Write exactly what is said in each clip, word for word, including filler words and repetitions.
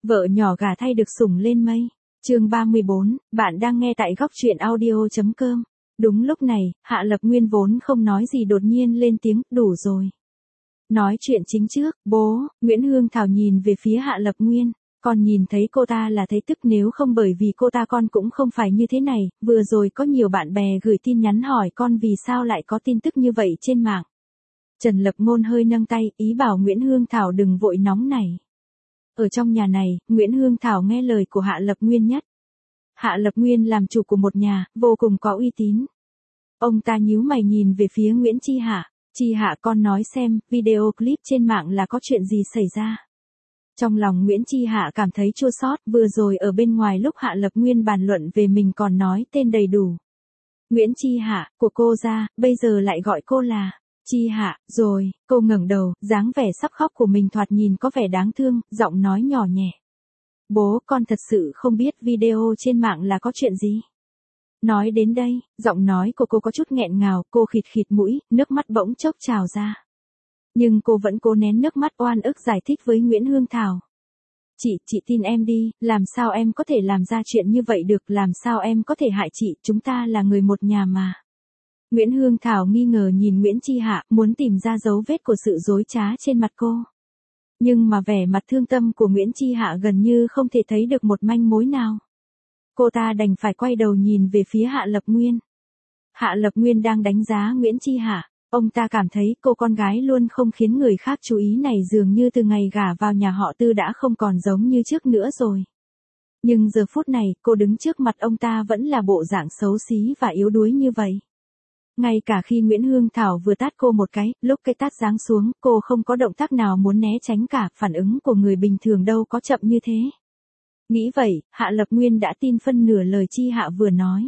Vợ nhỏ gả thay được sủng lên mây. Chương ba mươi bốn, bạn đang nghe tại góc truyện audio chấm com. Đúng lúc này, Hạ Lập Nguyên vốn không nói gì đột nhiên lên tiếng, đủ rồi. Nói chuyện chính trước, bố, Nguyễn Hương Thảo nhìn về phía Hạ Lập Nguyên, con nhìn thấy cô ta là thấy tức, nếu không bởi vì cô ta con cũng không phải như thế này, vừa rồi có nhiều bạn bè gửi tin nhắn hỏi con vì sao lại có tin tức như vậy trên mạng. Trần Lập Ngôn hơi nâng tay, ý bảo Nguyễn Hương Thảo đừng vội nóng nảy. Ở trong nhà này, Nguyễn Hương Thảo nghe lời của Hạ Lập Nguyên nhất. Hạ Lập Nguyên làm chủ của một nhà, vô cùng có uy tín. Ông ta nhíu mày nhìn về phía Nguyễn Chi Hạ. Chi Hạ, con nói xem, video clip trên mạng là có chuyện gì xảy ra. Trong lòng Nguyễn Chi Hạ cảm thấy chua xót, vừa rồi ở bên ngoài lúc Hạ Lập Nguyên bàn luận về mình còn nói tên đầy đủ. Nguyễn Chi Hạ, của cô ra, bây giờ lại gọi cô là Chi Hạ, rồi, cô ngẩng đầu, dáng vẻ sắp khóc của mình thoạt nhìn có vẻ đáng thương, giọng nói nhỏ nhẹ. Bố, con thật sự không biết video trên mạng là có chuyện gì. Nói đến đây, giọng nói của cô có chút nghẹn ngào, cô khịt khịt mũi, nước mắt bỗng chốc trào ra. Nhưng cô vẫn cố nén nước mắt oan ức giải thích với Nguyễn Hương Thảo. Chị, chị tin em đi, làm sao em có thể làm ra chuyện như vậy được, làm sao em có thể hại chị, chúng ta là người một nhà mà. Nguyễn Hương Thảo nghi ngờ nhìn Nguyễn Chi Hạ, muốn tìm ra dấu vết của sự dối trá trên mặt cô. Nhưng mà vẻ mặt thương tâm của Nguyễn Chi Hạ gần như không thể thấy được một manh mối nào. Cô ta đành phải quay đầu nhìn về phía Hạ Lập Nguyên. Hạ Lập Nguyên đang đánh giá Nguyễn Chi Hạ. Ông ta cảm thấy cô con gái luôn không khiến người khác chú ý này dường như từ ngày gả vào nhà họ Tư đã không còn giống như trước nữa rồi. Nhưng giờ phút này, cô đứng trước mặt ông ta vẫn là bộ dạng xấu xí và yếu đuối như vậy. Ngay cả khi Nguyễn Hương Thảo vừa tát cô một cái, lúc cái tát giáng xuống, cô không có động tác nào muốn né tránh cả, phản ứng của người bình thường đâu có chậm như thế. Nghĩ vậy, Hạ Lập Nguyên đã tin phân nửa lời Chi Hạ vừa nói.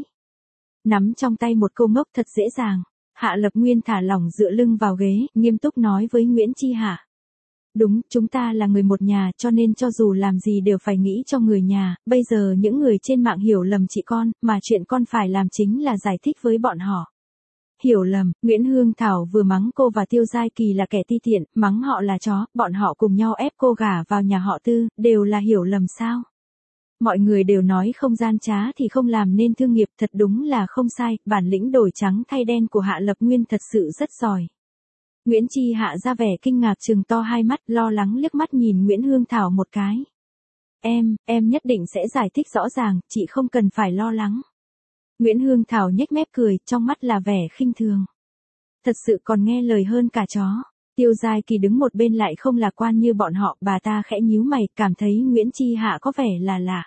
Nắm trong tay một câu ngốc thật dễ dàng, Hạ Lập Nguyên thả lỏng dựa lưng vào ghế, nghiêm túc nói với Nguyễn Chi Hạ. Đúng, chúng ta là người một nhà cho nên cho dù làm gì đều phải nghĩ cho người nhà, bây giờ những người trên mạng hiểu lầm chị con, mà chuyện con phải làm chính là giải thích với bọn họ. Hiểu lầm, Nguyễn Hương Thảo vừa mắng cô và Tiêu Giai Kỳ là kẻ ti tiện, mắng họ là chó, bọn họ cùng nhau ép cô gả vào nhà họ Tư, đều là hiểu lầm sao? Mọi người đều nói không gian trá thì không làm nên thương nghiệp, thật đúng là không sai, bản lĩnh đổi trắng thay đen của Hạ Lập Nguyên thật sự rất giỏi. Nguyễn Chi Hạ ra vẻ kinh ngạc trừng to hai mắt, lo lắng liếc mắt nhìn Nguyễn Hương Thảo một cái. Em, em nhất định sẽ giải thích rõ ràng, chị không cần phải lo lắng. Nguyễn Hương Thảo nhếch mép cười, trong mắt là vẻ khinh thường. Thật sự còn nghe lời hơn cả chó. Tiêu Giai Kỳ đứng một bên lại không lạc quan như bọn họ, bà ta khẽ nhíu mày, cảm thấy Nguyễn Chi Hạ có vẻ là lạ.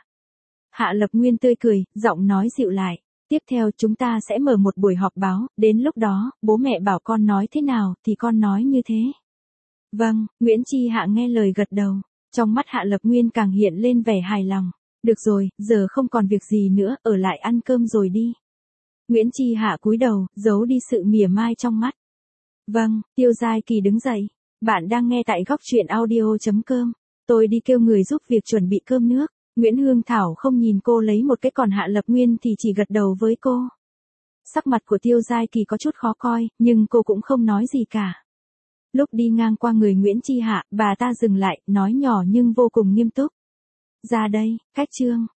Hạ Lập Nguyên tươi cười, giọng nói dịu lại. Tiếp theo chúng ta sẽ mở một buổi họp báo, đến lúc đó, bố mẹ bảo con nói thế nào, thì con nói như thế. Vâng, Nguyễn Chi Hạ nghe lời gật đầu. Trong mắt Hạ Lập Nguyên càng hiện lên vẻ hài lòng. Được rồi, giờ không còn việc gì nữa, ở lại ăn cơm rồi đi. Nguyễn Chi Hạ cúi đầu, giấu đi sự mỉa mai trong mắt. Vâng, Tiêu Giai Kỳ đứng dậy. Bạn đang nghe tại góc truyện audio chấm com. Tôi đi kêu người giúp việc chuẩn bị cơm nước. Nguyễn Hương Thảo không nhìn cô lấy một cái, còn Hạ Lập Nguyên thì chỉ gật đầu với cô. Sắc mặt của Tiêu Giai Kỳ có chút khó coi, nhưng cô cũng không nói gì cả. Lúc đi ngang qua người Nguyễn Chi Hạ, bà ta dừng lại, nói nhỏ nhưng vô cùng nghiêm túc. Ra đây, cách chương.